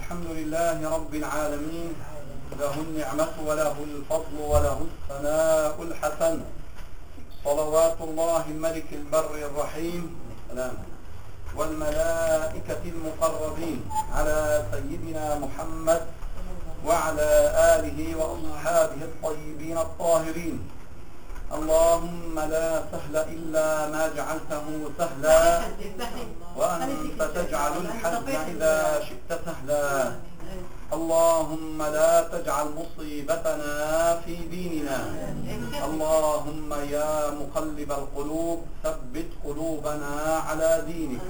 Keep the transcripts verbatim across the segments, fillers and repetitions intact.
الحمد لله رب العالمين، له النعمة وله الفضل وله الثناء الحسن. صلوات الله الملك البر الرحيم والملائكة المقربين على سيدنا محمد وعلى آله وأصحابه الطيبين الطاهرين. اللهم لا سهل إلا ما جعلته سهلا، وأنت تجعل الحزن إذا شئت سهلا. اللهم لا تجعل مصيبتنا في ديننا. اللهم يا مقلب القلوب ثبت قلوبنا على دينك.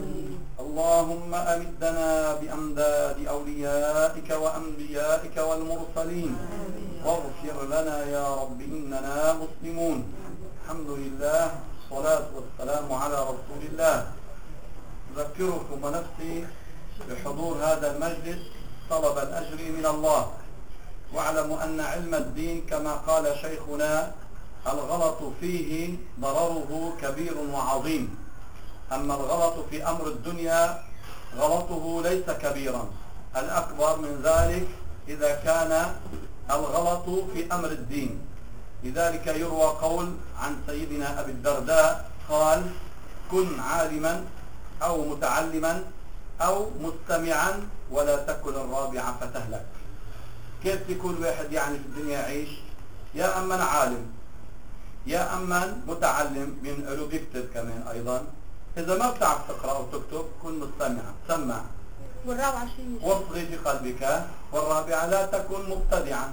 اللهم أمدنا بأمداد أوليائك وأنبيائك والمرسلين، واغفر لنا يا رب إننا مسلمون. الحمد لله، الصلاة والسلام على رسول الله. أذكركم ونفسي بحضور هذا المجلس طلب الأجر من الله، واعلموا أن علم الدين كما قال شيخنا الغلط فيه ضرره كبير وعظيم، أما الغلط في أمر الدنيا غلطه ليس كبيرا، الأكبر من ذلك إذا كان الغلط في أمر الدين. لذلك يروى قول عن سيدنا أبي الدرداء قال: كن عالما أو متعلما أو مستمعا ولا تكن الرابعة فتهلك. كيف يكون واحد يعني في الدنيا يعيش؟ يا أما عالم يا أما متعلم، من له بيكتب كمان أيضا. إذا ما بتعرف تقرأ أو تكتب كن مستمعا، سمع. والرابعة شيء واصغي في قلبك. والرابعة لا تكن مبتدعا،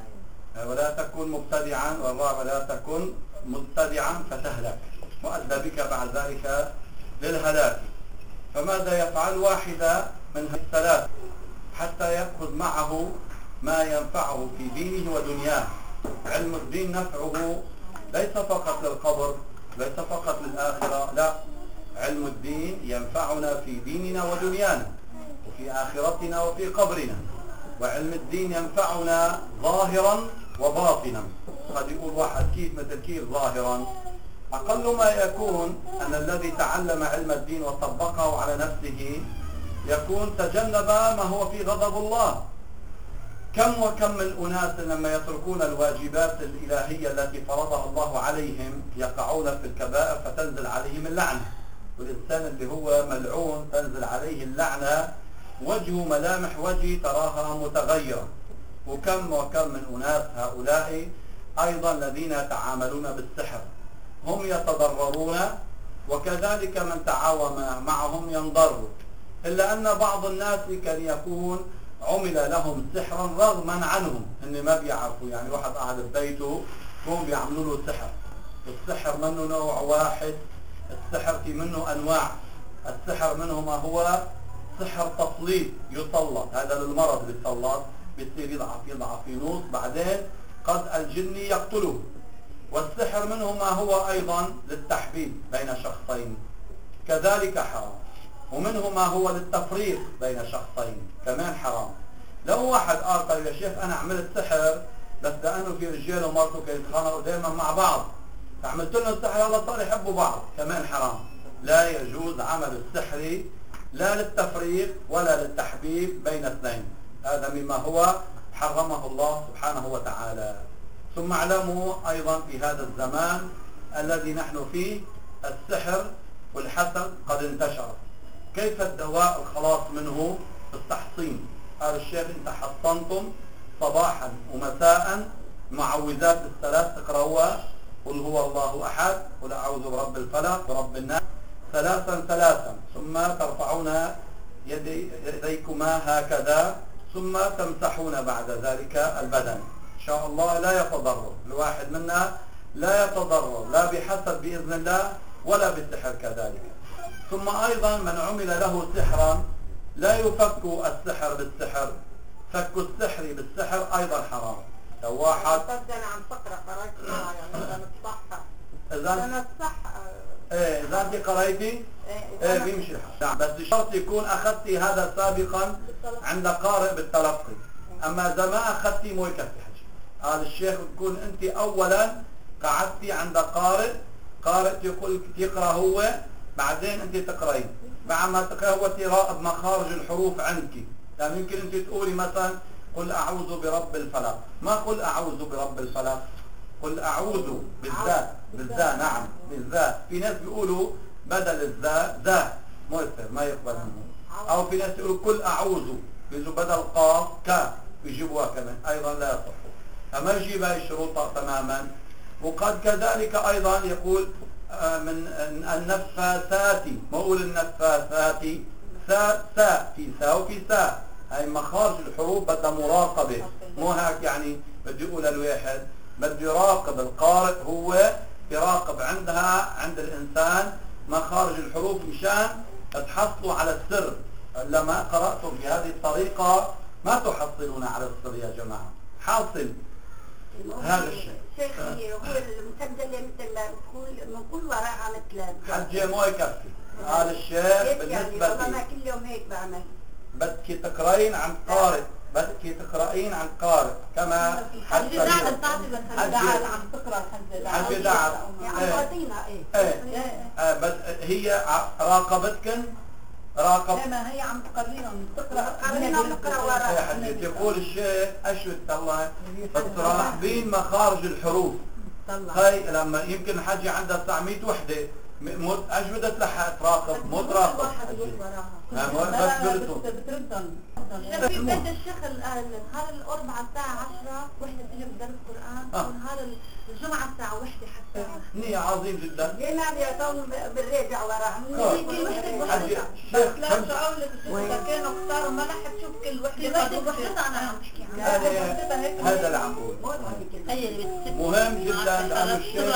ولا تكن مبتدعا. والرابعة لا تكن مبتدعا فتهلك، مؤدى بك بعد ذلك للهلاك. فماذا يفعل واحدة من هذه الثلاث حتى يأخذ معه ما ينفعه في دينه ودنياه؟ علم الدين نفعه ليس فقط للقبر، ليس فقط للآخرة، لا، علم الدين ينفعنا في ديننا ودنيانا وفي آخرتنا وفي قبرنا. وعلم الدين ينفعنا ظاهرا وباطنا. قد يقول واحد كيف مثل كيف ظاهرا؟ أقل ما يكون أن الذي تعلم علم الدين وطبقه على نفسه يكون تجنب ما هو في غضب الله. كم وكم من أناس لما يتركون الواجبات الإلهية التي فرضها الله عليهم يقعون في الكبائر فتنزل عليهم اللعنة. والإنسان اللي هو ملعون تنزل عليه اللعنة، وجه ملامح وجهه تراها متغيرة. وكم وكم من أناس هؤلاء أيضا الذين يتعاملون بالسحر هم يتضررون، وكذلك من تعاون معهم ينضر. إلا أن بعض الناس كان يكون عمل لهم سحرا رغما عنهم، إن ما بيعرفوا. يعني واحد قاعد ببيته هم بيعملوا له سحر. السحر منه نوع واحد، السحر في منه أنواع. السحر منه ما هو سحر تسليط، يسلط، هذا للمرض بيسلط، بيصير يضعف يضعف ينوص، بعدين قد الجني يقتله. والسحر منه ما هو أيضا للتحبيب بين شخصين، كذلك حرام. ومنه ما هو للتفريق بين شخصين، كمان حرام. لو واحد قال: طيب يا شيخ أنا عملت سحر بس لأنه في رجال ومرته كانوا يتخانقوا دائما مع بعض، فعملت لهم السحر هلا صار يحبوا بعض، كمان حرام. لا يجوز عمل السحر لا للتفريق ولا للتحبيب بين اثنين، هذا مما هو حرمه الله سبحانه وتعالى. ثم اعلموا أيضا في هذا الزمان الذي نحن فيه السحر والحسد قد انتشر. كيف الدواء الخلاص منه؟ التحصين. قال الشيخ: انت حصنتم صباحا ومساء معوذات الثلاث تقرأوها، قل هو الله أحد، قل أعوذ برب الفلق ورب الناس، ثلاثا ثلاثا، ثم ترفعون يدي يديكما هكذا، ثم تمسحون بعد ذلك البدن. إن شاء الله لا يتضرر الواحد منا، لا يتضرر لا بحسد بإذن الله ولا بالسحر كذلك. ثم أيضا من عمل له سحرا لا يفك السحر بالسحر، فك السحر بالسحر أيضا حرام. لو واحد أنا عم تقرأ قرأت يعني نتصحى إذا نتصحى إيه إذا أنت قرأتي إيه بيمشي الحال. بس شرط يكون أخذتي هذا سابقا عند قارئ بالتلقي، أما إذا ما أخذتي مو يكفي حاجة. قال الشيخ: تكون أنت أولا قعدتي عند قارئ، قارئ يقول يقرأ هو، بعدين أنت تقرأين. بعد ما تقرأ هو يراقب مخارج الحروف عنك، يعني يمكن انت تقولي مثلا قل اعوذ برب الفلق، ما قل اعوذ برب الفلق، قل اعوذ بالذات بالذات نعم بالذات. في ناس بيقولوا بدل الذاء ذا مؤثر ما يقبل منه، او في ناس يقولوا قل اعوذ بيجوا بدل قاف كاف بيجيبوها كمان ايضا لا يصح، فما يجيب هاي الشروط تماما. وقد كذلك ايضا يقول من النفاثات، ما اقول النفاثات سا سا في سا وفي سا، هاي مخارج الحروف بدها مراقبه، مو هيك يعني بده يقول الواحد بده يراقب القارئ، هو يراقب عندها عند الانسان مخارج الحروف مشان تحصلوا على السر. لما قرأتم في هذه الطريقة ما تحصلون على السر يا جماعة، حاصل هذا الشيء. شيخي هو المسجل مثل ما بتقول بنقول وراها مثل حجة مو يكفي هذا الشيء بالنسبة والله ما لي. كل يوم هيك بعمل. بدك تقرأين عن قارئ، بدك تقرأين عن قارئ كما حجة دعم حجة بتعطي عم تقرأ الحجة دعم حجة دعم يعني قاطينا ايه ايه آه بس هي راقبتكن راقب ما هي عم تقريهم تقرأ قرينا ونقرأ وراها. يا حجة يقول الشيخ أشهد الله تراقبين مخارج الحروف. هاي لما يمكن الحجة عندها تسعمية وحدة أجودت لها تراقب مو تراقب بس بردهم. في بيت الشيخ نهار الأربعاء الساعة عشرة وحدة تجي بدرس قرآن، ونهار الجمعة الساعة وحدة حتى. نية عظيم جدا. جينا بيعطون بالرجع وراها. حجة شيخ لا شعور لك كانوا كتار وما رح تشوف كل وحدة. وحدة أنا عم بحكي عنها. هذا اللي عم بقول. مهم جدا لأنه الشيخ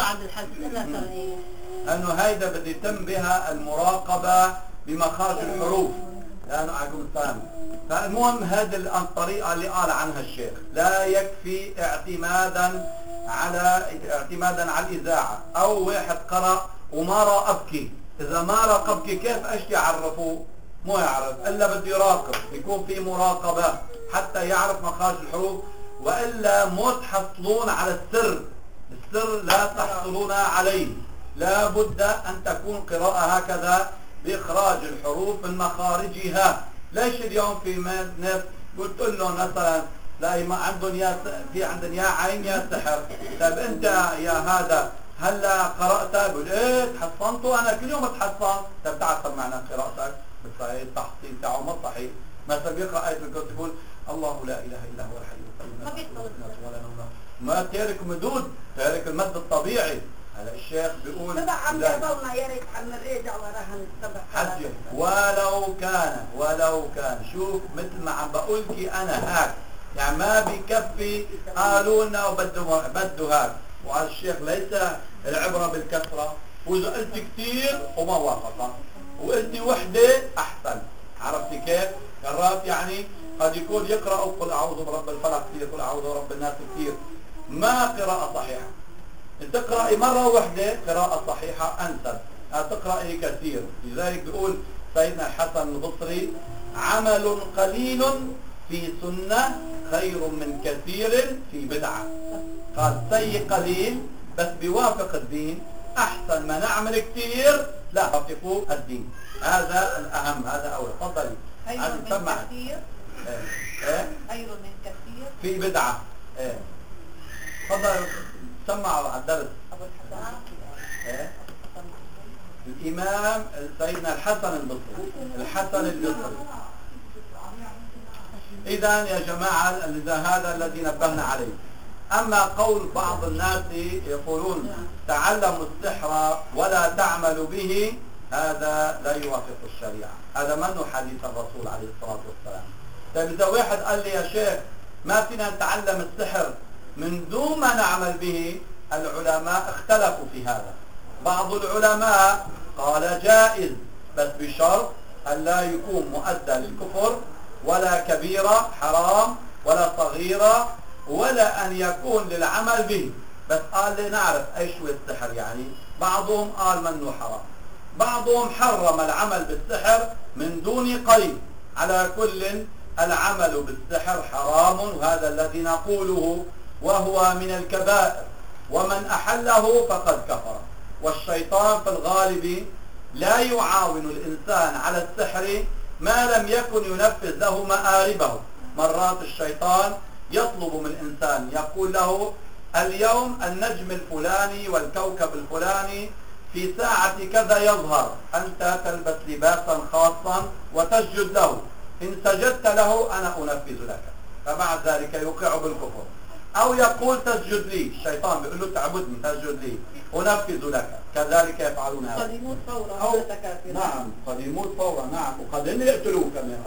أنه هيدا بده يتم بها المراقبة بمخارج الحروف، لأنه عليكم السلام. فالمهم هذه الطريقة اللي قال عنها الشيخ لا يكفي اعتمادا على اعتمادا على الإذاعة، أو واحد قرأ وما راقبك، إذا ما راقبك كيف ايش يعرفوه؟ مو يعرف إلا بده يراقب، يكون في مراقبة حتى يعرف مخارج الحروف، وإلا مو تحصلون على السر، السر لا تحصلون عليه. لا بد أن تكون قراءة هكذا بإخراج الحروف من مخارجها. ليش اليوم في ناس قلت لهم مثلا لا ما عندهم يا في عندهم يا عين يا سحر، طيب أنت يا هذا هلا قرأت؟ بقول إيه تحصنته أنا كل يوم اتحصن. طيب تعرف معنى قراءتك بالصحيح التحصيل تاعه ما صحيح. مثلا بيقرأ آية الكرسي يقول الله لا إله إلا هو الحي القيوم ولا نوم، ما تارك مدود، تارك المد الطبيعي. هذا الشيخ بيقول سبع عم يضلنا يا ريت عم نرجع وراها السبع حجة ولو كان ولو كان شوف مثل ما عم بقول لك انا هاك، يعني ما بكفي قالوا لنا وبده بده هاك. وهذا الشيخ ليس العبرة بالكثرة، واذا قلت كثير وما وافق وقلت وحده احسن. عرفتي كيف؟ مرات يعني قد يكون يقرأ قل اعوذ برب الفلق كثير، قل اعوذ برب الناس كثير، ما قراءة صحيحة. تقرأي مرة واحدة قراءة صحيحة أنسب، تقرأي كثير. لذلك بيقول سيدنا الحسن البصري عمل قليل في سنة خير من كثير في بدعة. قال سيء قليل بس بيوافق الدين أحسن ما نعمل كثير لا يوافقوا الدين. هذا الأهم، هذا أول. تفضلي. خير من كثير ايه خير من كثير في بدعة. ايه تفضل سمعوا على الدرس. أبو الحسن إيه؟ الإمام سيدنا الحسن البصري، الحسن البصري. إذا يا جماعة هذا الذي نبهنا عليه. أما قول بعض الناس يقولون تعلموا السحر ولا تعملوا به، هذا لا يوافق الشريعة، هذا منه حديث الرسول عليه الصلاة والسلام. طيب إذا واحد قال لي يا شيخ ما فينا نتعلم السحر من دون ما نعمل به، العلماء اختلفوا في هذا. بعض العلماء قال جائز بس بشرط أن لا يكون مؤدى للكفر، ولا كبيرة حرام، ولا صغيرة، ولا أن يكون للعمل به. بس قال لنعرف أيش هو السحر يعني. بعضهم قال منه حرام، بعضهم حرم العمل بالسحر من دون قيد. على كل العمل بالسحر حرام، وهذا الذي نقوله، وهو من الكبائر، ومن أحله فقد كفر. والشيطان في الغالب لا يعاون الإنسان على السحر ما لم يكن ينفذ له مآربه. مرات الشيطان يطلب من الإنسان، يقول له اليوم النجم الفلاني والكوكب الفلاني في ساعة كذا يظهر، أنت تلبس لباسا خاصا وتسجد له، إن سجدت له أنا أنفذ لك، فبعد ذلك يوقع بالكفر. أو يقول تسجد لي، الشيطان بيقول له تعبدني تسجد لي أنفذ لك، كذلك يفعلون هذا. قد يموت فورا. أو نعم قد يموت فورا، نعم، وقد يقتلوه كمان.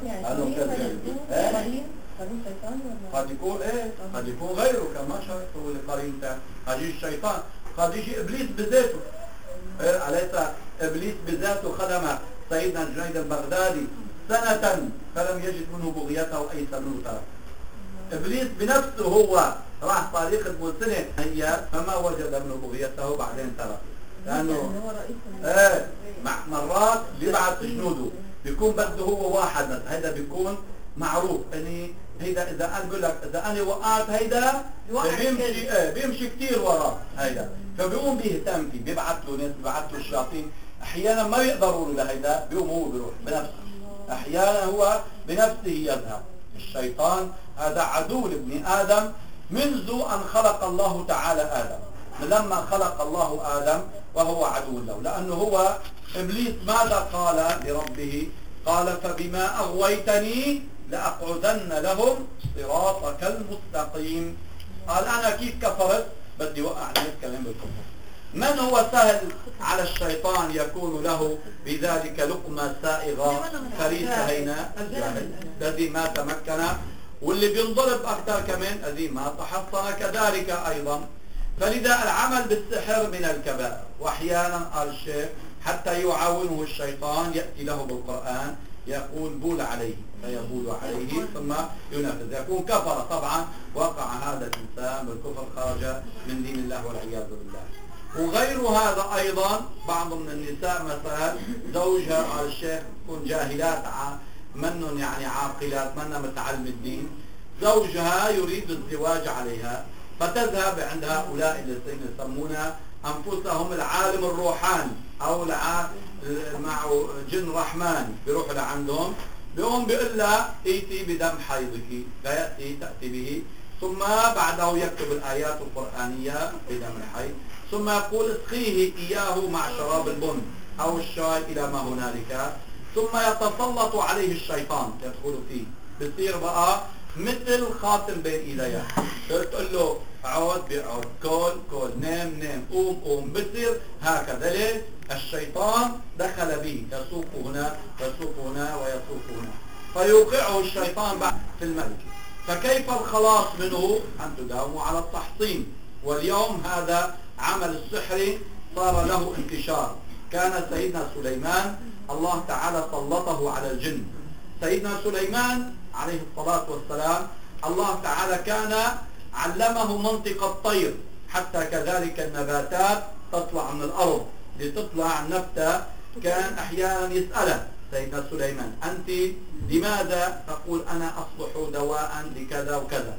قد يكون ايه قد يكون غيره كما شرحه لقرين تاني. هجي الشيطان، قد يجي ابليس بذاته. إيه؟ أليس ابليس بذاته خدم سيدنا الجنيد البغدادي سنة فلم يجد منه بغيته اي سنة ترك. ابليس بنفسه هو راح طريق الملسنة هي فما وجد منه بغيته بعدين ترك، لانه ايه مرات بيبعث جنوده بيكون بده هو واحد بس، هذا بيكون معروف اني هيدا اذا قال بقول لك اذا انا وقعت هيدا بيمشي ايه بيمشي كثير وراه هيدا، فبيقوم بيهتم فيه، بيبعث له ناس، بيبعث له الشياطين، احيانا ما بيقدروا له لهيدا بيقوم هو بيروح بنفسه، احيانا هو بنفسه يذهب. الشيطان هذا عدو لابن ادم منذ ان خلق الله تعالى ادم، لما خلق الله ادم وهو عدو له، لانه هو ابليس ماذا قال لربه؟ قال فبما اغويتني لأقعدن لهم صراطك المستقيم. قال أنا كيف كفرت بدي وقع الناس كمان بالكفر. من هو سهل على الشيطان يكون له بذلك لقمة سائغة فريسة هيناء؟ الجاهل الذي ما تمكن، واللي بينضرب أكثر كمان الذي ما تحصن كذلك أيضا. فلذا العمل بالسحر من الكبائر. وأحيانا قال الشيخ حتى يعاونه الشيطان يأتي له بالقرآن يقول بول عليه فيبول عليه ثم ينفذ، يكون كفر طبعا، وقع هذا الإنسان بالكفر، خرج من دين الله والعياذ بالله. وغير هذا أيضا بعض من النساء مثلا زوجها قال الشيخ تكون جاهلات منن يعني عاقلات منن متعلم الدين، زوجها يريد الزواج عليها فتذهب عند هؤلاء الذين يسمون أنفسهم العالم الروحاني أو معه جن رحمن، بيروح لعندهم بيقوم بيقول لها ائتي بدم حيضك، فيأتي تأتي به، ثم بعده يكتب الآيات القرآنية بدم الحيض، ثم يقول اسقيه إياه مع شراب البن أو الشاي إلى ما هنالك، ثم يتسلط عليه الشيطان يدخل فيه، بصير بقى مثل خاتم بين ايديها، تقول له اقعد بيقعد، كل كل، نام نام، قوم قوم، بصير هكذا. ليه؟ الشيطان دخل به، يسوق هنا يسوق هنا ويسوق هنا، فيوقعه الشيطان بعد في الملك. فكيف الخلاص منه؟ ان تداوموا على التحصين. واليوم هذا عمل السحر صار له انتشار. كان سيدنا سليمان الله تعالى سلطه على الجن. سيدنا سليمان عليه الصلاة والسلام الله تعالى كان علمه منطق الطير، حتى كذلك النباتات تطلع من الأرض، لتطلع النبتة كان أحيانا يسأله سيدنا سليمان أنت لماذا؟ تقول أنا أصلح دواء لكذا وكذا.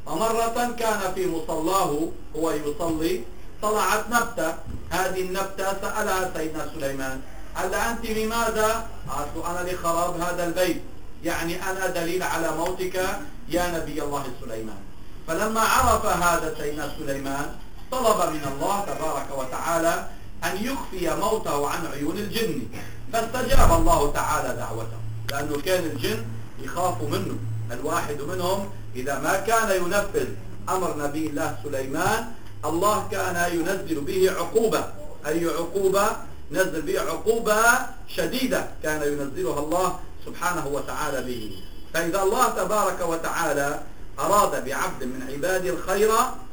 ومرة كان في مصلاه هو يصلي طلعت نبتة، هذه النبتة سألها سيدنا سليمان قال أنت لماذا؟ قالت له أنا لخراب هذا البيت، يعني أنا دليل على موتك يا نبي الله سليمان. فلما عرف هذا سيدنا سليمان طلب من الله تبارك وتعالى أن يخفي موته عن عيون الجن، فاستجاب الله تعالى دعوته، لأنه كان الجن يخافوا منه. الواحد منهم إذا ما كان ينفذ أمر نبي الله سليمان الله كان ينزل به عقوبة، أي عقوبة؟ نزل به عقوبة شديدة كان ينزلها الله سبحانه وتعالى به. فإذا الله تبارك وتعالى أراد بعبد من عباده الخير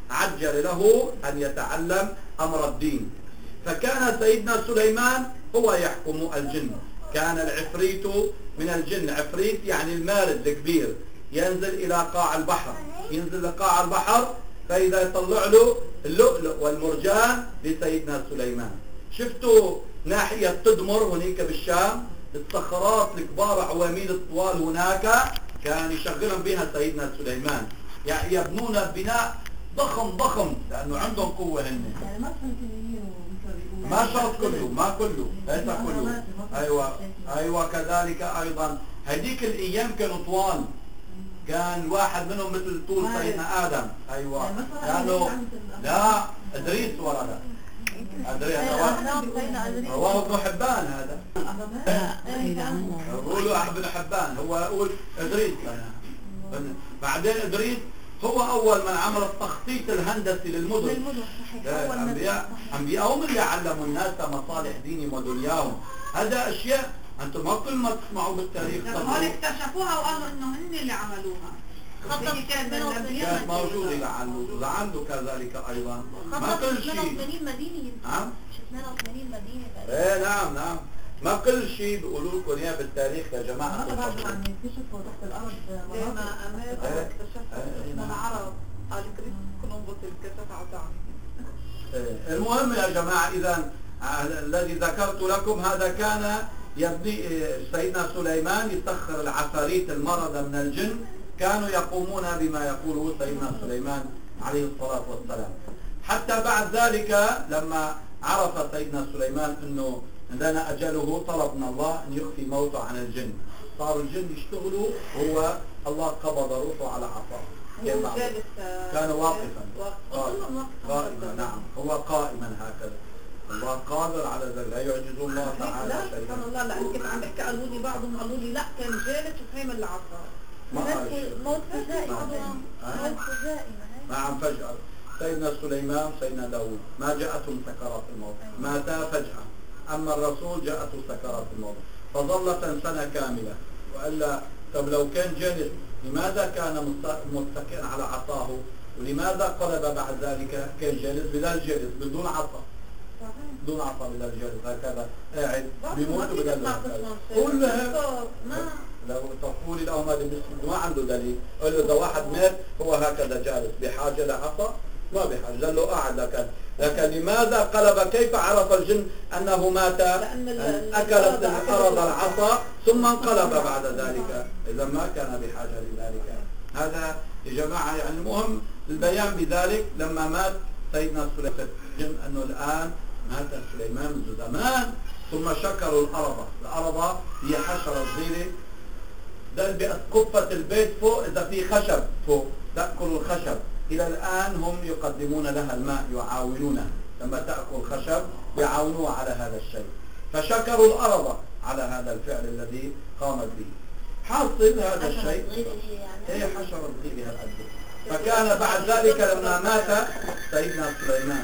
عجل له أن يتعلم أمر الدين. فكان سيدنا سليمان هو يحكم الجن. كان العفريت من الجن، عفريت يعني المارد الكبير، ينزل إلى قاع البحر، ينزل لقاع البحر فإذا يطلع له اللؤلؤ والمرجان لسيدنا سليمان. شفتوا ناحية تدمر هناك بالشام الصخرات الكبار عواميد الطوال هناك كان يشغلهم بها سيدنا سليمان، يعني يبنون بناء ضخم ضخم لأنه عندهم قوة هن. يعني ما ما شرط كله، ما كله، ليس كله. ايوه ايوه كذلك ايضا هديك الايام كانوا طوال، كان واحد منهم مثل طول سيدنا ادم. ايوه قالوا لا ادريس ورد ادريس رواه ابن حبان، هذا يقولوا ابن حبان هو يقول ادريس. بعدين ادريس هو اول من عمل التخطيط الهندسي للمدن. للمدن صحيح. انبياء انبياء هم اللي علموا الناس مصالح دينهم ودنياهم. هذا اشياء انتم ما كل ما تسمعوا بالتاريخ هول اكتشفوها وقالوا انه هن اللي عملوها. خطط كانت كانت موجوده لعله لعله كذلك ايضا. ما كل شيء ثمانية وثمانين مدينه. نعم ثمانية وثمانين مدينه تقريبا. ايه نعم نعم. ما كل شيء بيقولوا لكم اياه بالتاريخ يا جماعه. هذا بعد عم يكتشفوا تحت الارض لما امريكا اكتشفت اسمه العرب قال كريس كولومبوس اكتشف عطاني. المهم يا جماعه اذا الذي ذكرت لكم هذا كان يبني سيدنا سليمان يسخر العفاريت المردة من الجن، كانوا يقومون بما يقوله سيدنا سليمان عليه الصلاة والسلام. حتى بعد ذلك لما عرف سيدنا سليمان انه عندنا اجله طلب من الله ان يخفي موته عن الجن. صاروا الجن يشتغلوا هو الله قبض روحه على عصاه. كان واقفا قائما, قائما نعم هو قائما هكذا. الله قادر على ذلك، لا يعجز الله تعالى شيئا. سبحان الله. لان كيف عم بحكي قالوا لي بعضهم قالوا لي لا كان جالس وفهم العصا. موت فجائي. موت فجائي. نعم فجأة. سيدنا سليمان سيدنا داود ما جاءتهم سكرات الموت، ماتا فجأة. أما الرسول جاءته سكرات الموت فظل سنة كاملة. وإلا طب لو كان جالس لماذا كان متكئا على عصاه؟ ولماذا قلب بعد ذلك؟ كان جالس بدل جالس بدون عصا، بدون عصا بدل جالس هكذا قاعد بيموت بدل قول له لو تقولي لهم هذا ما عنده دليل. قل له اذا واحد مات هو هكذا جالس بحاجه لعصا؟ ما بحاجه، لانه قاعد. لكن لكن لماذا قلب؟ كيف عرف الجن انه مات؟ اكلت الارض العصا ثم انقلب بعد ذلك، اذا ما كان بحاجه لذلك. هذا يا جماعه يعني المهم البيان بذلك. لما مات سيدنا سليمان الجن انه الان مات سليمان منذ زمان، ثم شكروا الارض. الارض هي حشره صغيره ده بأسقفة البيت فوق، إذا في خشب فوق تأكل الخشب. إلى الآن هم يقدمون لها الماء، يعاونونها لما تأكل خشب يعاونوها على هذا الشيء. فشكروا الأرض على هذا الفعل الذي قامت به. حاصل هذا الشيء هي حشرة صغيرة هالقد. فكان بعد ذلك لما مات سيدنا سليمان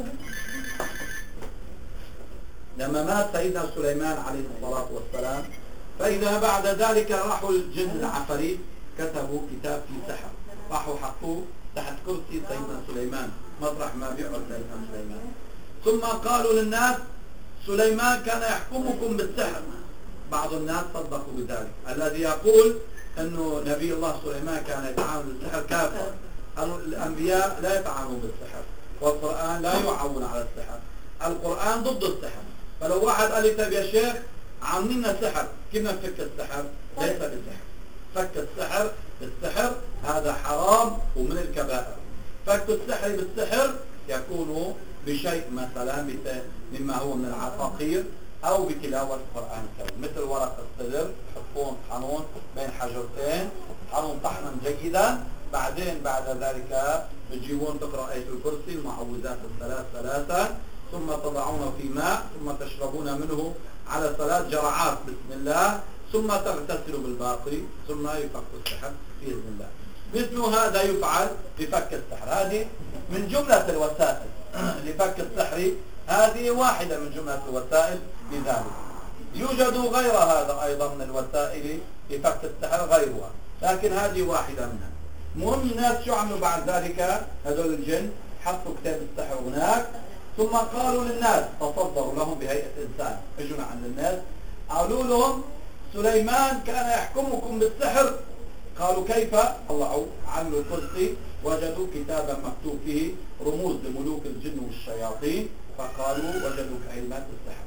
لما مات سيدنا سليمان عليه الصلاة والسلام، فإذا بعد ذلك راحوا الجن العفاريت كتبوا كتاب في سحر، راحوا حطوه تحت كرسي سيدنا سليمان مطرح ما بيقعد سيدنا سليمان. ثم قالوا للناس سليمان كان يحكمكم بالسحر. بعض الناس صدقوا بذلك. الذي يقول انه نبي الله سليمان كان يتعامل بالسحر كافر. الانبياء لا يتعاملون بالسحر، والقرآن لا يعون على السحر. القرآن ضد السحر. فلو واحد قال لي طيب يا شيخ عاملين سحر كيف نفك السحر؟ ليس بالسحر. فك السحر بالسحر هذا حرام ومن الكبائر. فك السحر بالسحر يكون بشيء مثلا مما هو من العقاقير او بتلاوة القرآن الكريم، مثل ورق الصدر تحطون طحنون بين حجرتين، طحنون طحنا جيدا، بعدين بعد ذلك بتجيبون تقرأ آية الكرسي المعوذات الثلاث ثلاثة، ثم تضعونه في ماء ثم تشربون منه على ثلاث جرعات بسم الله، ثم تغتسلوا بالباقي، ثم يفك السحر بإذن الله. مثل هذا يفعل بفك السحر. هذه من جملة الوسائل لفك السحر، هذه واحدة من جملة الوسائل لذلك. يوجد غير هذا أيضا من الوسائل لفك السحر غيرها، لكن هذه واحدة منها. المهم الناس شو عملوا بعد ذلك؟ هذول الجن حطوا كتاب السحر هناك، ثم قالوا للناس، تصدروا لهم بهيئة إنسان، اجوا عند الناس قالوا لهم سليمان كان يحكمكم بالسحر. قالوا كيف؟ طلعوا عملوا الكرسي وجدوا كتابا مكتوب فيه رموز لملوك الجن والشياطين، فقالوا وجدوا كلمات السحر.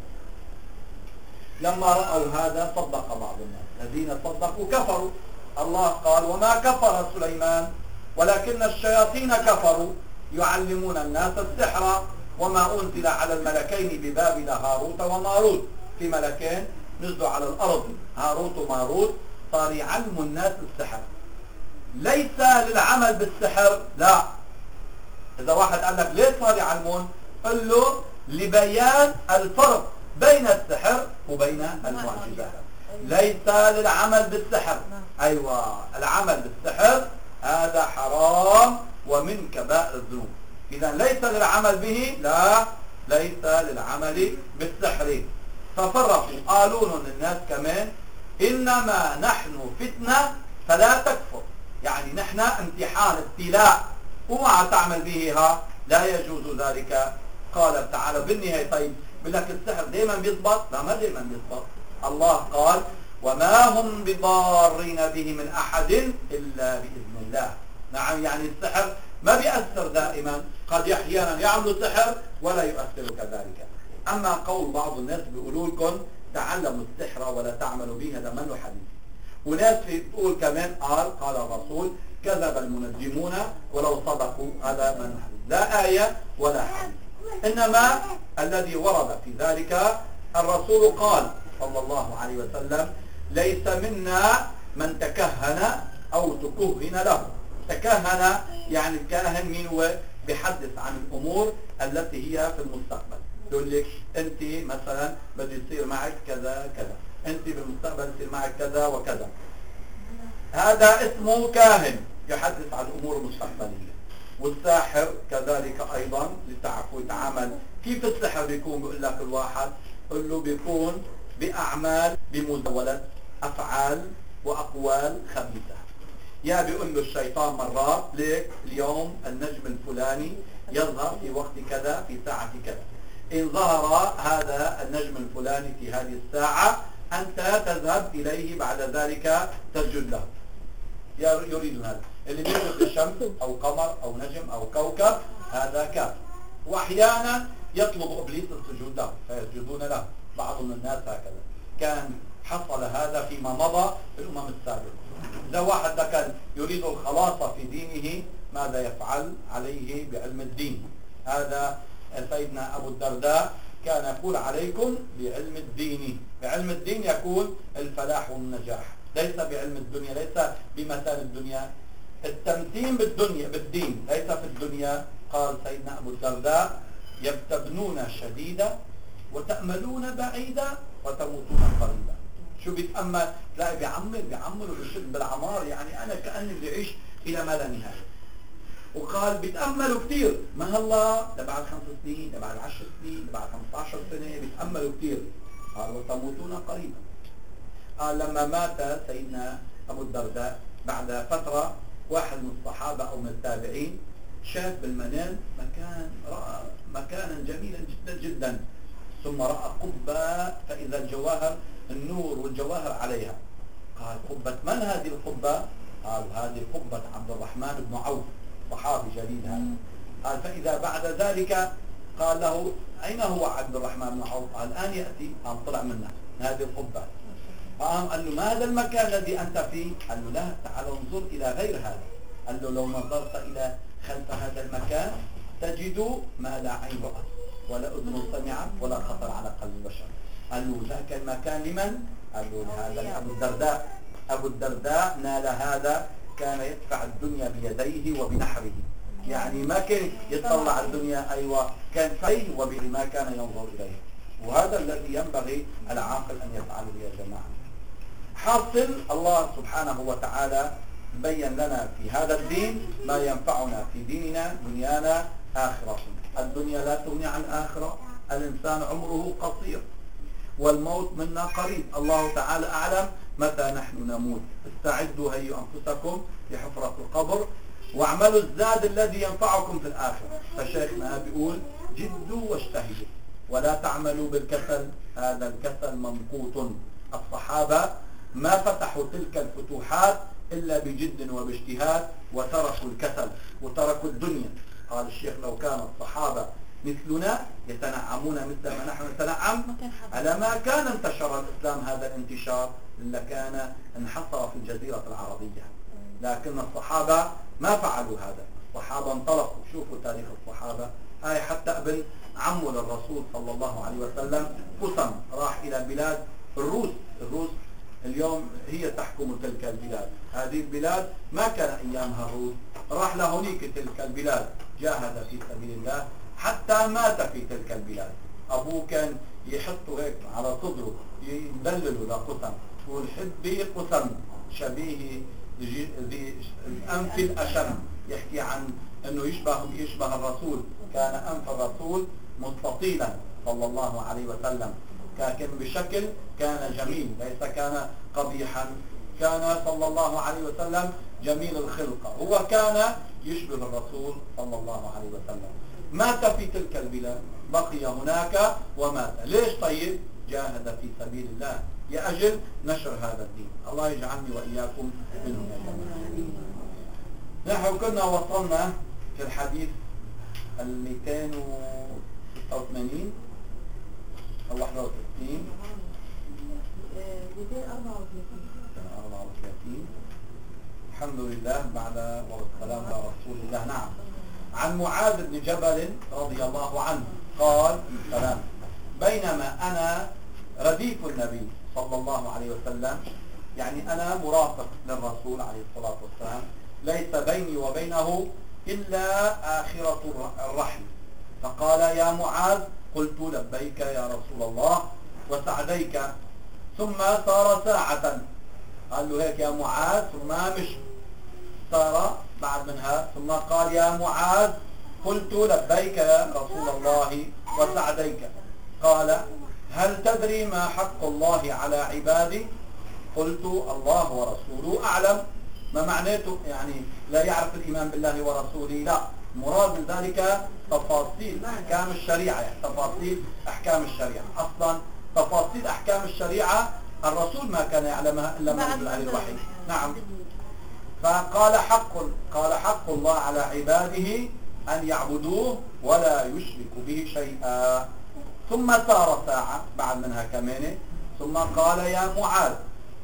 لما رأوا هذا صدق بعض الناس، الذين صدقوا كفروا. الله قال وما كفر سليمان ولكن الشياطين كفروا يعلمون الناس السحر وما أنزل على الملكين ببابل هاروت وماروت، في ملكين نزلوا على الأرض هاروت وماروت، صار يعلموا الناس السحر. ليس للعمل بالسحر، لا. إذا واحد قال لك ليه صار يعلمون؟ قل له لبيان الفرق بين السحر وبين المعجزات. ليس للعمل بالسحر. أيوة، العمل بالسحر هذا حرام ومن كبائر الذنوب. إذا ليس للعمل به، لا، ليس للعمل بالسحر. ففرقوا، قالوا لهم الناس كمان إنما نحن فتنة فلا تكفر، يعني نحن امتحان ابتلاء وما تعمل به ها، لا يجوز ذلك. قال تعالى بالنهاية، طيب بقول لك السحر دائما بيضبط؟ لا، ما دائما بيضبط. الله قال وما هم بضارين به من أحد إلا بإذن الله. نعم، يعني السحر ما بيأثر دائما، قد أحيانا يعملوا سحر ولا يؤثر كذلك. أما قول بعض الناس بيقولوا لكم تعلموا السحر ولا تعملوا به، هذا منه حديث. وناس بتقول كمان قال قال الرسول كذب المنجمون ولو صدقوا، هذا منه حديث، لا آية ولا حديث. إنما الذي ورد في ذلك الرسول قال صلى الله عليه وسلم ليس منا من تكهن أو تكهن له. تكهن يعني الكاهن مين هو؟ بيحدث عن الأمور التي هي في المستقبل. يقول لك أنت مثلا بده يصير معك كذا كذا، أنت بالمستقبل يصير معك كذا وكذا. هذا اسمه كاهن يحدث عن الأمور المستقبلية. والساحر كذلك أيضا لتعرفوا يتعامل كيف السحر بيكون. بيقول لك الواحد قل له بيكون بأعمال بمزاولة أفعال وأقوال خبيثة. يا بيقول له الشيطان مرات ليك اليوم النجم الفلاني يظهر في وقت كذا في ساعة كذا، إن ظهر هذا النجم الفلاني في هذه الساعة أنت تذهب إليه بعد ذلك تسجد له. يريد هذا اللي بيسجد الشمس أو قمر أو نجم أو كوكب، هذا كافر. وأحيانا يطلب إبليس السجود له فيسجدون له. بعض من الناس هكذا كان حصل هذا فيما مضى في الأمم السابقة. إذا واحد كان يريد الخلاص في دينه ماذا يفعل؟ عليه بعلم الدين. هذا سيدنا أبو الدرداء كان يقول عليكم بعلم الدين. بعلم الدين يكون الفلاح والنجاح، ليس بعلم الدنيا، ليس بمثال الدنيا. التمتين بالدنيا بالدين ليس في الدنيا. قال سيدنا أبو الدرداء يبتبنون شديدا وتأملون بعيدا وتموتون قريبا. شو بيتأمل؟ تلاقي بيعمل بيعمل وبيشد بالعمار، يعني أنا كأني بدي أعيش إلى ما لا نهاية. وقال بيتأملوا كثير، ما هلا لبعد خمس سنين، لبعد عشر سنين، لبعد خمسة عشر سنة بيتأملوا كثير. قال وتموتون قريبا. قال لما مات سيدنا أبو الدرداء بعد فترة، واحد من الصحابة أو من التابعين شاف بالمنام مكان، رأى مكانا جميلا جدا جدا، ثم رأى قبة فإذا الجواهر النور والجواهر عليها. قال قبة من هذه القبة؟ قال هذه قبة عبد الرحمن بن عوف، صحابي جليل هذا. قال فإذا بعد ذلك قال له أين هو عبد الرحمن بن عوف؟ قال الآن يأتي. قام طلع منه هذه القبة. قام قال له ما هذا المكان الذي أنت فيه؟ قال له لا، تعال انظر إلى غير هذا. قال له لو نظرت إلى خلف هذا المكان تجد ما لا عين رأت ولا أذن سمعت ولا خطر على قلب البشر. قال له ذاك المكان لمن؟ قال له هذا أبو الدرداء. أبو الدرداء نال هذا، كان يدفع الدنيا بيديه وبنحره، يعني ما كان يطلع الدنيا، أيوة كان فيه وبما كان ينظر إليه. وهذا الذي ينبغي العاقل أن يفعله يا جماعة. حاصل الله سبحانه وتعالى بين لنا في هذا الدين ما ينفعنا في ديننا دنيانا آخرتنا. الدنيا لا تغني عن الآخرة. الإنسان عمره قصير والموت منا قريب. الله تعالى أعلم متى نحن نموت. استعدوا هيئوا أنفسكم لحفرة القبر واعملوا الزاد الذي ينفعكم في الآخرة. فشيخنا بيقول جدوا واجتهدوا ولا تعملوا بالكسل، هذا الكسل ممقوت. الصحابة ما فتحوا تلك الفتوحات إلا بجد وباجتهاد، وتركوا الكسل وتركوا الدنيا. قال الشيخ لو كان الصحابة مثلنا يتنعمون مثل ما نحن نتنعم على ما كان انتشر الإسلام هذا الانتشار لكان انحصر في الجزيرة العربية. لكن الصحابة ما فعلوا هذا. الصحابة انطلقوا. شوفوا تاريخ الصحابة، هاي حتى ابن عمه للرسول صلى الله عليه وسلم قسم، راح إلى بلاد الروس. الروس اليوم هي تحكم تلك البلاد، هذه البلاد ما كان أيامها الروس، راح لهونيك تلك البلاد، جاهد في سبيل الله حتى مات في تلك البلاد. أبوه كان يحطه هيك على صدره يدلله لقسم، يقول حبي قسم شبيه ذي الأنف الأشم، يحكي عن أنه يشبه يشبه الرسول، كان أنف الرسول مستطيلا صلى الله عليه وسلم، لكن بشكل كان جميل ليس كان قبيحا، كان صلى الله عليه وسلم جميل الخلقة، هو كان يشبه الرسول صلى الله عليه وسلم. مات في تلك البلاد، بقي هناك ومات. ليش؟ طيب جاهد في سبيل الله لأجل نشر هذا الدين. الله يجعلني وإياكم منهم يا جماعة. نحن كنا وصلنا في الحديث المئتين وستة وثمانين أو واحد وستين مئتين وأربعة وثلاثين. الحمد لله بعد والسلام على رسول الله. نعم. عن معاذ بن جبل رضي الله عنه قال سلام بينما أنا رديف النبي صلى الله عليه وسلم، يعني أنا مرافق للرسول عليه الصلاة والسلام، ليس بيني وبينه إلا آخرة الرحل، فقال يا معاذ، قلت لبيك يا رسول الله وسعديك، ثم صار ساعة، قال له هيك يا معاذ، ثم مش صار بعد منها، ثم قال يا معاذ، قلت لبيك يا رسول الله وسعديك، قال هل تدري ما حق الله على عبادي؟ قلت الله ورسوله أعلم. ما معناته؟ يعني لا يعرف الإيمان بالله ورسوله؟ لا، مراد من ذلك تفاصيل أحكام الشريعة، يعني تفاصيل أحكام الشريعة. أصلا تفاصيل أحكام الشريعة الرسول ما كان يعلمها إلا من نزل عليه الوحي. نعم. فقال حق قال حق الله على عباده أن يعبدوه ولا يشركوا به شيئا. ثم سار ساعة بعد منها كمان، ثم قال يا معاذ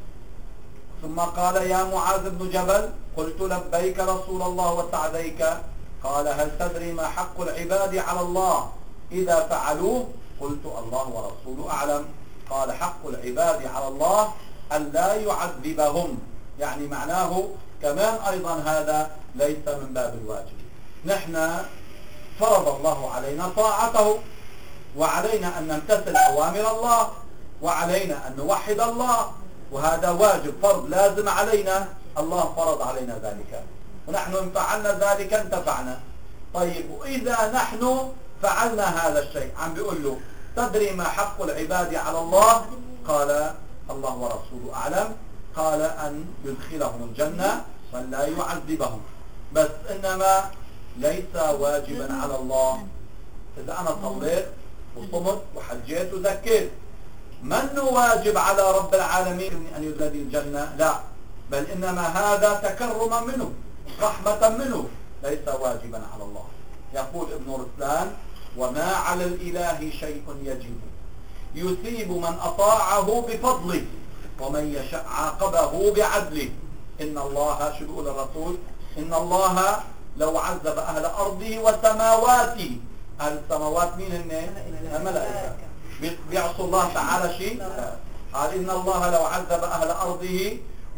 ثم قال يا معاذ بن جبل، قلت لبيك رسول الله وسعديك، قال هل تدري ما حق العباد على الله إذا فعلوه؟ قلت الله ورسوله أعلم. قال حق العباد على الله أن لا يعذبهم، يعني معناه كمان أيضا هذا ليس من باب الواجب. نحن فرض الله علينا طاعته، وعلينا أن نمتثل أوامر الله، وعلينا أن نوحد الله، وهذا واجب فرض لازم علينا، الله فرض علينا ذلك، ونحن إن فعلنا ذلك انتفعنا. طيب وإذا نحن فعلنا هذا الشيء، عم بيقول له تدري ما حق العباد على الله؟ قال الله ورسوله أعلم. قال أن يدخلهم الجنة ولا يعذبهم، بس إنما ليس واجبا على الله. إذا أنا صليت وصمت وحجيت وزكيت، من واجب على رب العالمين أن يدخلني الجنة؟ لا، بل إنما هذا تكرما منه، رحمة منه، ليس واجبا على الله. يقول ابن رسلان وما على الإله شيء يجب، يثيب من أطاعه بفضله ومن يشاء عاقبه بعدله. إن الله، شو بيقول الرسول؟ إن الله لو عذب أهل أرضه وسماواته، أهل السماوات مين هن؟ الملائكة. بيعصوا الله تعالى شيء؟ قال إن الله لو عذب أهل أرضه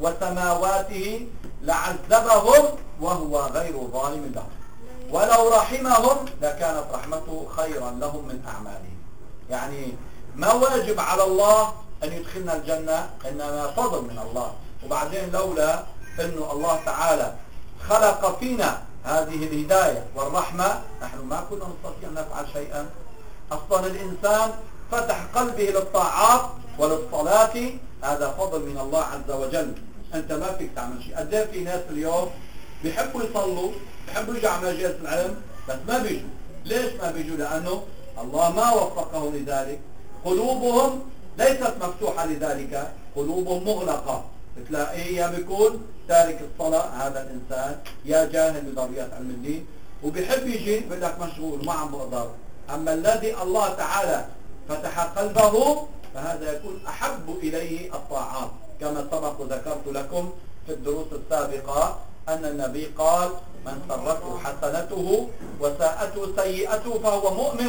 وسماواته لعذبهم وهو غير ظالم لهم، ولو رحمهم لكانت رحمته خيرا لهم من أعمالهم. يعني ما واجب على الله أن يدخلنا الجنة، إنما فضل من الله. وبعدين لولا أنه الله تعالى خلق فينا هذه الهداية والرحمة نحن ما كنا نستطيع أن نفعل شيئا. أصلا الإنسان فتح قلبه للطاعات وللصلاة، هذا فضل من الله عز وجل. أنت ما فيك تعمل شيء. قد في ناس اليوم بيحبوا يصلوا، بيحبوا يجوا على مجالس العلم، بس ما بيجوا. ليش ما بيجوا؟ لأنه الله ما وفقه لذلك، قلوبهم ليست مفتوحة لذلك، قلوبهم مغلقة. تلاقيه يا بيكون تارك الصلاة هذا الإنسان، يا جاهل بضروريات علم الدين، وبيحب يجي بيقول لك مشغول ما عم بقدر. أما الذي الله تعالى فتح قلبه فهذا يكون أحب إليه الطاعات، كما سبق وذكرت لكم في الدروس السابقة أن النبي قال من سرته حسنته وساءته سيئته فهو مؤمن،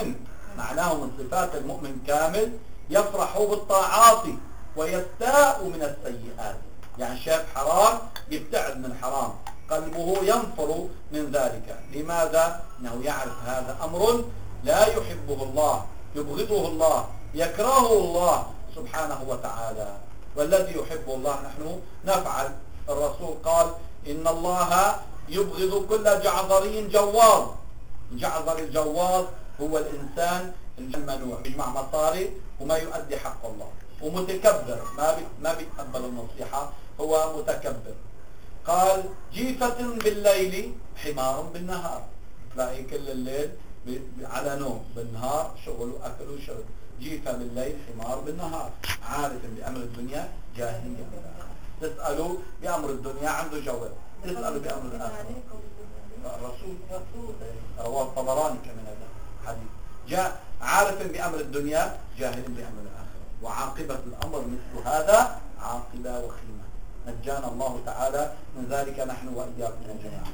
معناه من صفات المؤمن كامل يفرح بالطاعات ويستاء من السيئات، يعني شاف حرام يبتعد من حرام، قلبه ينفر من ذلك. لماذا؟ انه يعرف هذا امر لا يحبه الله، يبغضه الله، يكرهه الله سبحانه وتعالى. والذي يحبه الله نحن نفعل. الرسول قال ان الله يبغض كل جعظري جواظ. جعظر الجواظ هو الانسان المنوع، يجمع مصاري وما يؤدي حق الله، ومتكبر ما بي ما بيتقبل النصيحة، هو متكبر. قال جيفة بالليل حمار بالنهار، تلاقي كل الليل على نوم، بالنهار شغل وأكل وشرب. جيفة بالليل حمار بالنهار، عارف بأمر الدنيا جاهل بأمر الآخرة. تسألوا بأمر الدنيا عنده جواب، تسألوا بأمر الآخرة. الرسول رواه الطبراني كمان هذا حديث. جاء عارف بأمر الدنيا جاهل بأمر الآخرة، وعاقبة الأمر مثل هذا عاقبة وخيمة. نجانا الله تعالى من ذلك نحن وإياكم يا جماعة.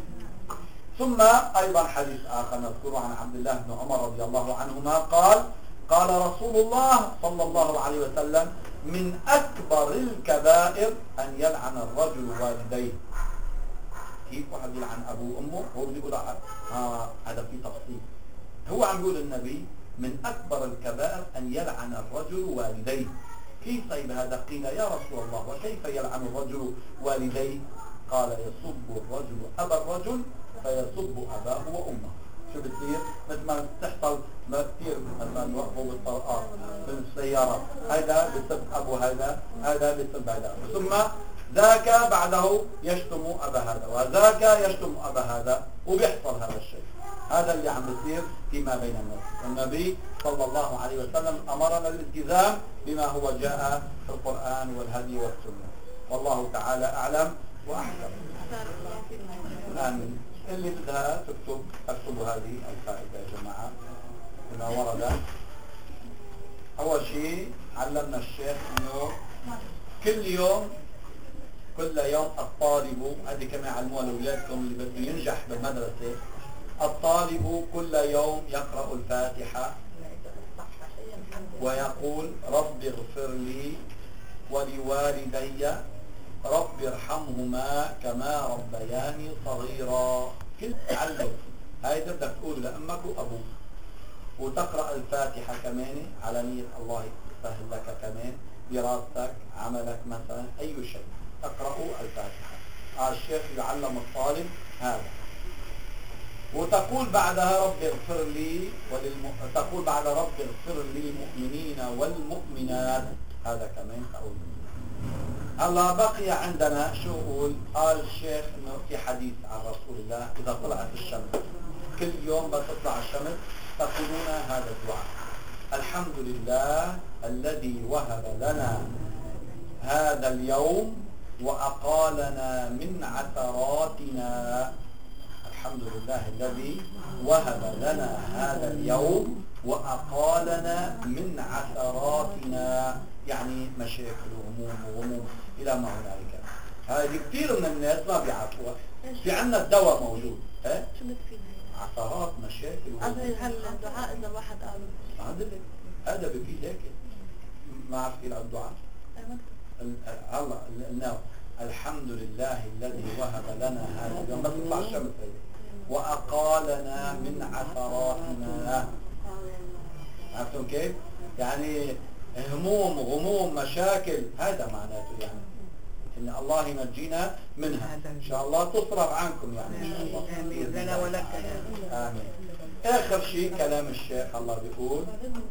ثم أيضا حديث آخر نذكره عن عبد الله بن عمر رضي الله عنهما قال قال رسول الله صلى الله عليه وسلم من أكبر الكبائر أن يلعن الرجل والديه. كيف واحد يلعن أبوه وأمه؟ هو بيقول آه هذا في تفصيل. هو عم يقول النبي من أكبر الكبائر أن يلعن الرجل والديه. كيف طيب هذا؟ قيل يا رسول الله وكيف يلعن الرجل والديه؟ قال يصب الرجل أبا الرجل فيصب أباه وأمه. شو بتصير؟ مثل ما تحصل ما كثير مثلا وقفوا بالطرقات بالسيارة، هذا بسب أبو هذا، هذا بسب هذا، ثم ذاك بعده يشتم أبا هذا، وذاك يشتم أبا هذا، وبيحصل هذا الشيء. هذا اللي عم بيصير فيما بين الناس. النبي صلى الله عليه وسلم أمرنا بالالتزام بما هو جاء في القرآن والهدي والسنة. والله تعالى أعلم وأحكم. آمين. اللي بدها تكتب اكتبوا هذه الفائدة يا جماعة بما ورد. أول شيء علمنا الشيخ إنه كل يوم كل يوم الطالب، هذه كمان علموها لأولادكم اللي بده ينجح بالمدرسة، الطالب كل يوم يقرأ الفاتحة ويقول رب اغفر لي ولوالدي رب ارحمهما كما ربياني صغيرا. كل تعلم هاي بدك تقول لأمك وأبوك، وتقرأ الفاتحة كمان على نية الله يسهل لك كمان دراستك عملك مثلا أي شيء تقرأوا الفاتحة. آه الشيخ يعلم الطالب هذا. وتقول بعدها رب اغفر لي وللم... تقول بعد رب اغفر للمؤمنين والمؤمنات، هذا كمان تقول. الله بقي عندنا شو قول؟ قال الشيخ انه في حديث عن رسول الله اذا طلعت الشمس كل يوم بتطلع الشمس تقولون هذا الدعاء: الحمد لله الذي وهب لنا هذا اليوم وأقالنا من عثراتنا. الحمد لله الذي وهب لنا هذا اليوم وأقالنا من عثراتنا، يعني مشاكل وهموم وغموم إلى ما هنالك. هذه كثير من الناس ما بيعرفوها. في عندنا الدواء موجود. ها؟ شو بتفيد؟ عثرات مشاكل وغموم. هل الدعاء إذا الواحد قال هذا هذا بفيد هيك. ما عرفت إلى الدعاء. الله النوم الحمد لله الذي وهب لنا هذا اليوم بس تطلع الشمس وأقالنا من عثراتنا. عرفتم كيف؟ يعني هموم غموم مشاكل، هذا معناته يعني إن الله ينجينا منها إن شاء الله، تصرف عنكم يعني إن شاء الله. لنا ولك. آمين. آخر شيء كلام الشيخ الله بيقول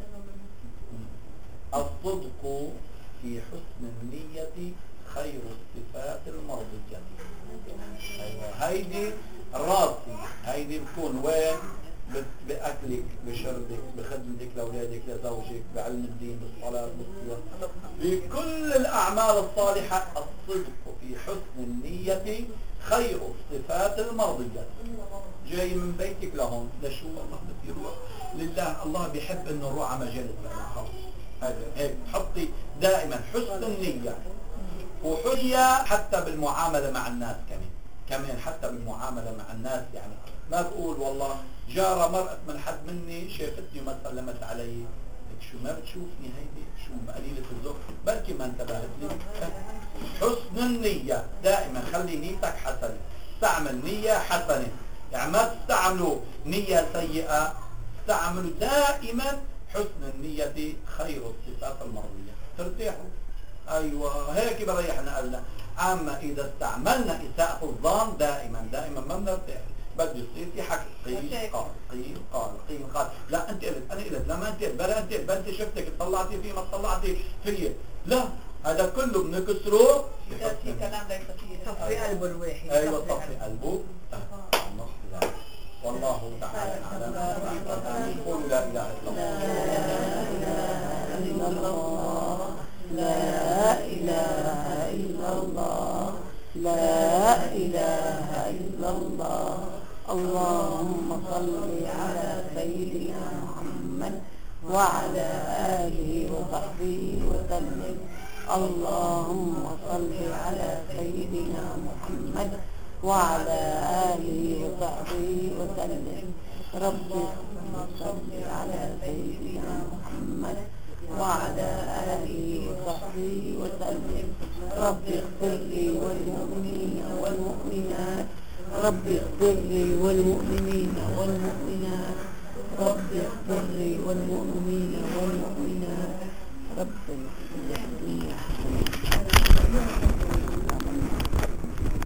الصدق في حسن النية خير الصفات المرضية. أيوة هيدي الراسي، هيدي بتكون وين؟ بأكلك، بشربك، بخدمتك لأولادك، لزوجك، بعلم الدين، بالصلاة، بالصيام، بكل الأعمال الصالحة. الصدق في حسن النية خير الصفات المرضية. جاي من بيتك لهون لشو؟ الله بدي روح لله، الله بيحب انه نروح على مجالس خلص. هذا هيك حطي دائما حسن النية، وحلية حتى بالمعاملة مع الناس كمان. كمان حتى بالمعاملة مع الناس، يعني ما بقول والله جارة مرقت من حد مني شافتني وما سلمت علي، شو ما بتشوفني هيدي شو قليلة الذوق، بلكي ما انتبهت لي. حسن النية دائما، خلي نيتك حسنة، استعمل نية حسنة، يعني ما تستعملوا نية سيئة، استعملوا دائما حسن النية خير الصفات المرضية، ترتاحوا. ايوه هيك بريحنا قالنا. اما اذا استعملنا اساءة الظن دائما دائما ما بنرتاح، بده يصير في حكي قيل قال قيل قال قيل قال، لا انت قلت انا قلت، لا ما انت بلا انت انت شفتك طلعتي فيه ما طلعتي فيه، لا هذا كله بنكسره في كلام ليس فيه صفي قلبه الواحد. ايوه صفي قلبه. والله تعالى اعلم. قولوا لا اله الا الله. لا إله إلا الله لا إله إلا الله. اللهم صل على سيدنا محمد وعلى آله وصحبه وسلم. اللهم صل على سيدنا محمد وعلى آله وصحبه وسلم. رب صل على سيدنا محمد وعلى آله وصحبه وسلم. رب اغفر لي والمؤمنين والمؤمنات. رب اغفر لي والمؤمنين والمؤمنات. رب اغفر لي والمؤمنين والمؤمنات. رب اغفر لي